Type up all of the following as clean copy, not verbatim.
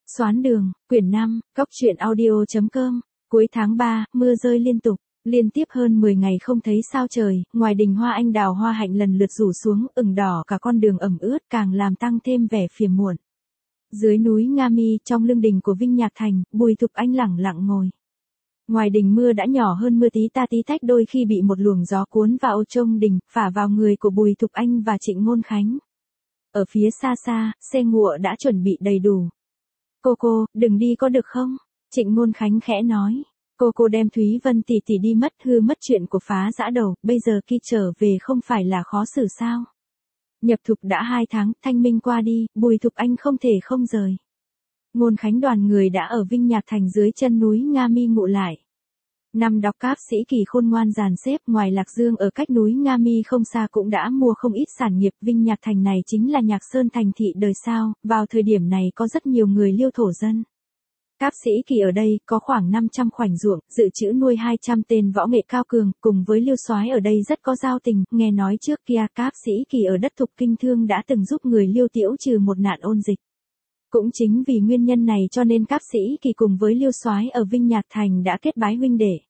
Xoán đường, quyển 5, coctruyện.audio.com. Cuối tháng 3, mưa rơi liên tục. Liên tiếp hơn 10 ngày không thấy sao trời, ngoài đình hoa anh đào hoa hạnh lần lượt rủ xuống, ửng đỏ cả con đường ẩm ướt, càng làm tăng thêm vẻ phiền muộn. Dưới núi Nga Mi, trong lưng đình của Vinh Nhạc Thành, Bùi Thục Anh lẳng lặng ngồi. Ngoài đình mưa đã nhỏ hơn mưa tí ta tí tách, đôi khi bị một luồng gió cuốn vào trong đình, phả vào người của Bùi Thục Anh và Trịnh Ngôn Khánh. Ở phía xa xa, xe ngựa đã chuẩn bị đầy đủ. Cô, đừng đi có được không? Trịnh Ngôn Khánh khẽ nói. Cô đem Thúy Vân tỷ tỷ đi mất, hư mất chuyện của Phá Dã Đầu, bây giờ khi trở về không phải là khó xử sao? Nhập thục đã 2 tháng, thanh minh qua đi, Bùi Thục Anh không thể không rời. Ngôn Khánh đoàn người đã ở Vinh Nhạc Thành dưới chân núi Nga Mi ngụ lại. Năm đọc cáp sĩ Kỳ khôn ngoan dàn xếp, ngoài Lạc Dương ở cách núi Nga Mi không xa cũng đã mua không ít sản nghiệp. Vinh Nhạc Thành này chính là Nhạc Sơn thành thị đời sao, vào thời điểm này có rất nhiều người liêu thổ dân. Cáp sĩ Kỳ ở đây có khoảng 500 khoảnh ruộng, dự trữ nuôi 200 tên võ nghệ cao cường, cùng với liêu soái ở đây rất có giao tình. Nghe nói trước kia Cáp sĩ Kỳ ở đất Thục Kinh Thương đã từng giúp người liêu Tiễu trừ một nạn ôn dịch. Cũng chính vì nguyên nhân này cho nên Cáp sĩ Kỳ cùng với liêu soái ở Vinh Nhạc Thành đã kết bái huynh đệ.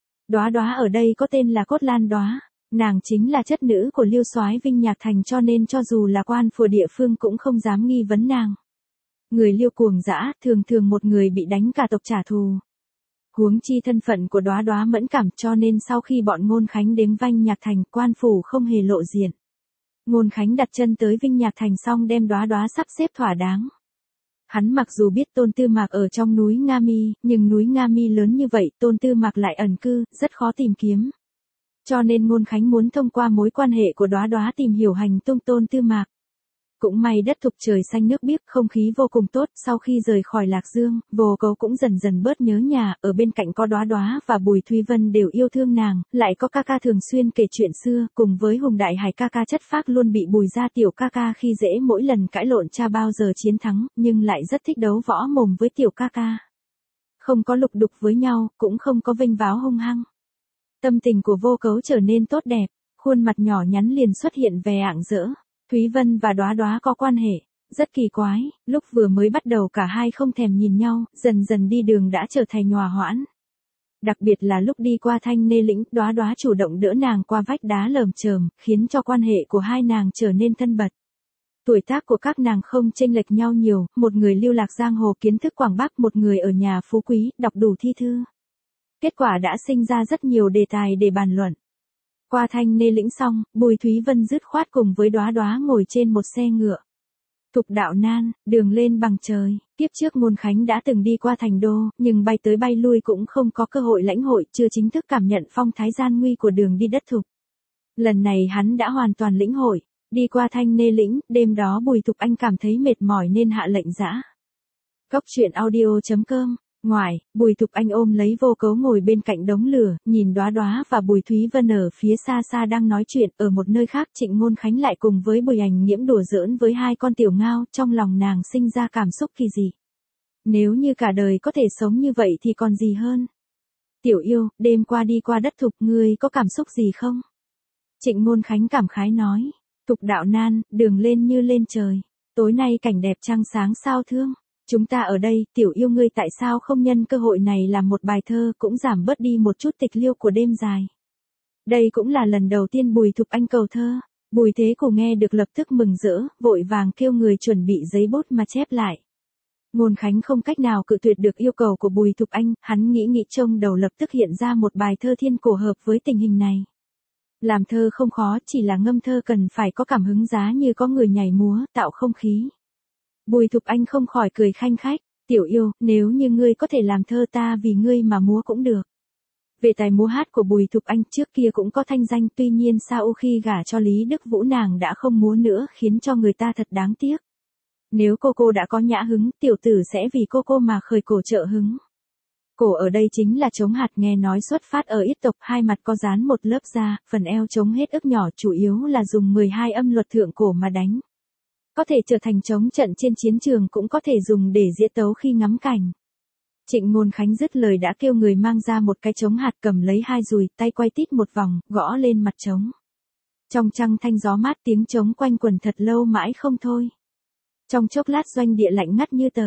Đóa ở đây có tên là Cốt Lan Đóa, nàng chính là chất nữ của liêu soái Vinh Nhạc Thành, cho nên cho dù là quan phù địa phương cũng không dám nghi vấn nàng. Người liêu cuồng dã, thường một người bị đánh cả tộc trả thù. Huống chi thân phận của Đóa mẫn cảm, cho nên sau khi bọn Ngôn Khánh đến Vinh Nhạc Thành, quan phủ không hề lộ diện. Ngôn Khánh đặt chân tới Vinh Nhạc Thành xong đem Đóa sắp xếp thỏa đáng. Hắn mặc dù biết Tôn Tư Mạc ở trong núi Nga Mi, nhưng núi Nga Mi lớn như vậy, Tôn Tư Mạc lại ẩn cư, rất khó tìm kiếm. Cho nên Ngôn Khánh muốn thông qua mối quan hệ của Đóa tìm hiểu hành tung Tôn Tư Mạc. Cũng may đất Thục trời xanh nước biếc, không khí vô cùng tốt. Sau khi rời khỏi Lạc Dương, Vô Cấu cũng dần dần bớt nhớ nhà, ở bên cạnh có Đóa và Bùi Thúy Vân đều yêu thương nàng, lại có ca thường xuyên kể chuyện xưa, cùng với Hùng Đại Hải ca chất phác luôn bị Bùi gia tiểu ca khi dễ, mỗi lần cãi lộn cha bao giờ chiến thắng, nhưng lại rất thích đấu võ mồm với tiểu ca. Không có lục đục với nhau, cũng không có vênh váo hung hăng. Tâm tình của Vô Cấu trở nên tốt đẹp, khuôn mặt nhỏ nhắn liền xuất hiện vẻ rạng rỡ. Thúy Vân và Đóa có quan hệ rất kỳ quái, lúc vừa mới bắt đầu cả hai không thèm nhìn nhau, dần dần đi đường đã trở thành hòa hoãn. Đặc biệt là lúc đi qua Thanh Nê Lĩnh, Đóa chủ động đỡ nàng qua vách đá lởm chởm, khiến cho quan hệ của hai nàng trở nên thân mật. Tuổi tác của các nàng không chênh lệch nhau nhiều, một người lưu lạc giang hồ kiến thức Quảng Bắc, một người ở nhà phú quý, đọc đủ thi thư. Kết quả đã sinh ra rất nhiều đề tài để bàn luận. Qua Thanh Nê Lĩnh xong, Bùi Thúy Vân dứt khoát cùng với Đóa ngồi trên một xe ngựa. Thục đạo nan, đường lên bằng trời. Tiếp trước Ngôn Khánh đã từng đi qua thành đô, nhưng bay tới bay lui cũng không có cơ hội lãnh hội, chưa chính thức cảm nhận phong thái gian nguy của đường đi đất Thục. Lần này hắn đã hoàn toàn lĩnh hội. Đi qua Thanh Nê Lĩnh, đêm đó Bùi Thục Anh cảm thấy mệt mỏi nên hạ lệnh dã. Coctruyện.audio.com. Ngoài, Bùi Thục Anh ôm lấy Vô Cấu ngồi bên cạnh đống lửa, nhìn Đóa và Bùi Thúy Vân ở phía xa đang nói chuyện. Ở một nơi khác, Trịnh Ngôn Khánh lại cùng với Bùi Ảnh Nghiễm đùa giỡn với hai con tiểu ngao, trong lòng nàng sinh ra cảm xúc kỳ dị. Nếu như cả đời có thể sống như vậy thì còn gì hơn. Tiểu yêu, đêm qua đi qua đất Thục, ngươi có cảm xúc gì không? Trịnh Ngôn Khánh cảm khái nói. Thục đạo nan, đường lên như lên trời. Tối nay cảnh đẹp trăng sáng sao thương. Chúng ta ở đây, tiểu yêu ngươi tại sao không nhân cơ hội này làm một bài thơ, cũng giảm bớt đi một chút tịch liêu của đêm dài. Đây cũng là lần đầu tiên Bùi Thục Anh cầu thơ. Bùi Thế Cổ nghe được lập tức mừng rỡ, vội vàng kêu người chuẩn bị giấy bút mà chép lại. Ngôn Khánh không cách nào cự tuyệt được yêu cầu của Bùi Thục Anh, hắn nghĩ trong đầu lập tức hiện ra một bài thơ thiên cổ hợp với tình hình này. Làm thơ không khó, chỉ là ngâm thơ cần phải có cảm hứng giá như có người nhảy múa, tạo không khí. Bùi Thục Anh không khỏi cười khanh khách. Tiểu yêu, nếu như ngươi có thể làm thơ ta vì ngươi mà múa cũng được. Về tài múa hát của Bùi Thục Anh trước kia cũng có thanh danh, tuy nhiên sau khi gả cho Lý Đức Vũ nàng đã không múa nữa, khiến cho người ta thật đáng tiếc. Nếu cô đã có nhã hứng, tiểu tử sẽ vì cô mà khởi cổ trợ hứng. Cổ ở đây chính là trống hạt, nghe nói xuất phát ở Yết tộc, hai mặt có dán một lớp da, phần eo trống hết ức nhỏ, chủ yếu là dùng 12 âm luật thượng cổ mà đánh. Có thể trở thành trống trận trên chiến trường, cũng có thể dùng để diễn tấu khi ngắm cảnh. Trịnh Ngôn Khánh dứt lời đã kêu người mang ra một cái trống hạt, cầm lấy hai dùi, tay quay tít một vòng, gõ lên mặt trống. Trong trăng thanh gió mát, tiếng trống quanh quẩn thật lâu mãi không thôi. Trong chốc lát doanh địa lạnh ngắt như tờ.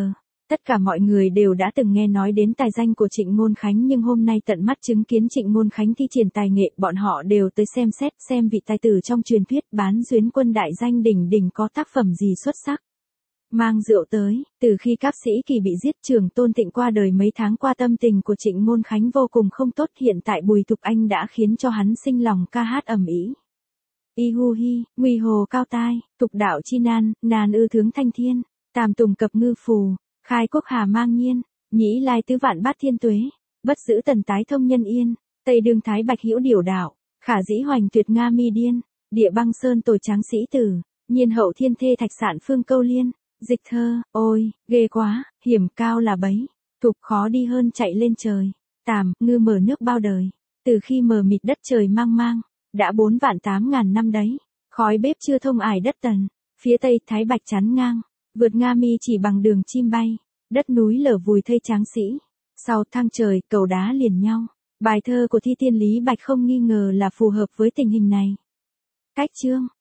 Tất cả mọi người đều đã từng nghe nói đến tài danh của Trịnh Ngôn Khánh, nhưng hôm nay tận mắt chứng kiến Trịnh Ngôn Khánh thi triển tài nghệ, bọn họ đều tới xem xét xem vị tài tử trong truyền thuyết Bán Duyến Quân đại danh đỉnh đỉnh có tác phẩm gì xuất sắc. Mang rượu tới, từ khi Cáp Sĩ Kỳ bị giết, Trường Tôn Thịnh qua đời mấy tháng qua, tâm tình của Trịnh Ngôn Khánh vô cùng không tốt, hiện tại Bùi Thục Anh đã khiến cho hắn sinh lòng ca hát ầm ĩ. Y hu hi, nguy hồ cao tai, tục đạo chi nan, nan ư thướng thanh thiên, tam tùng cập ngư phù, khai quốc hà mang nhiên, nhĩ lai tứ vạn bát thiên tuế, bất giữ tần tái thông nhân yên, tây đương thái bạch hữu điểu đạo, khả dĩ hoành tuyệt nga mi điên, địa băng sơn tồi tráng sĩ tử, nhiên hậu thiên thê thạch sản phương câu liên. Dịch thơ, ôi, ghê quá, hiểm cao là bấy, thục khó đi hơn chạy lên trời, tàm, ngư mở nước bao đời, từ khi mờ mịt đất trời mang mang, đã 4.800.000 năm đấy, khói bếp chưa thông ải đất tần, phía tây thái bạch chắn ngang, vượt Nga mi chỉ bằng đường chim bay, đất núi lở vùi thây tráng sĩ, sau thang trời, cầu đá liền nhau, bài thơ của thi tiên Lý Bạch không nghi ngờ là phù hợp với tình hình này. Cách chương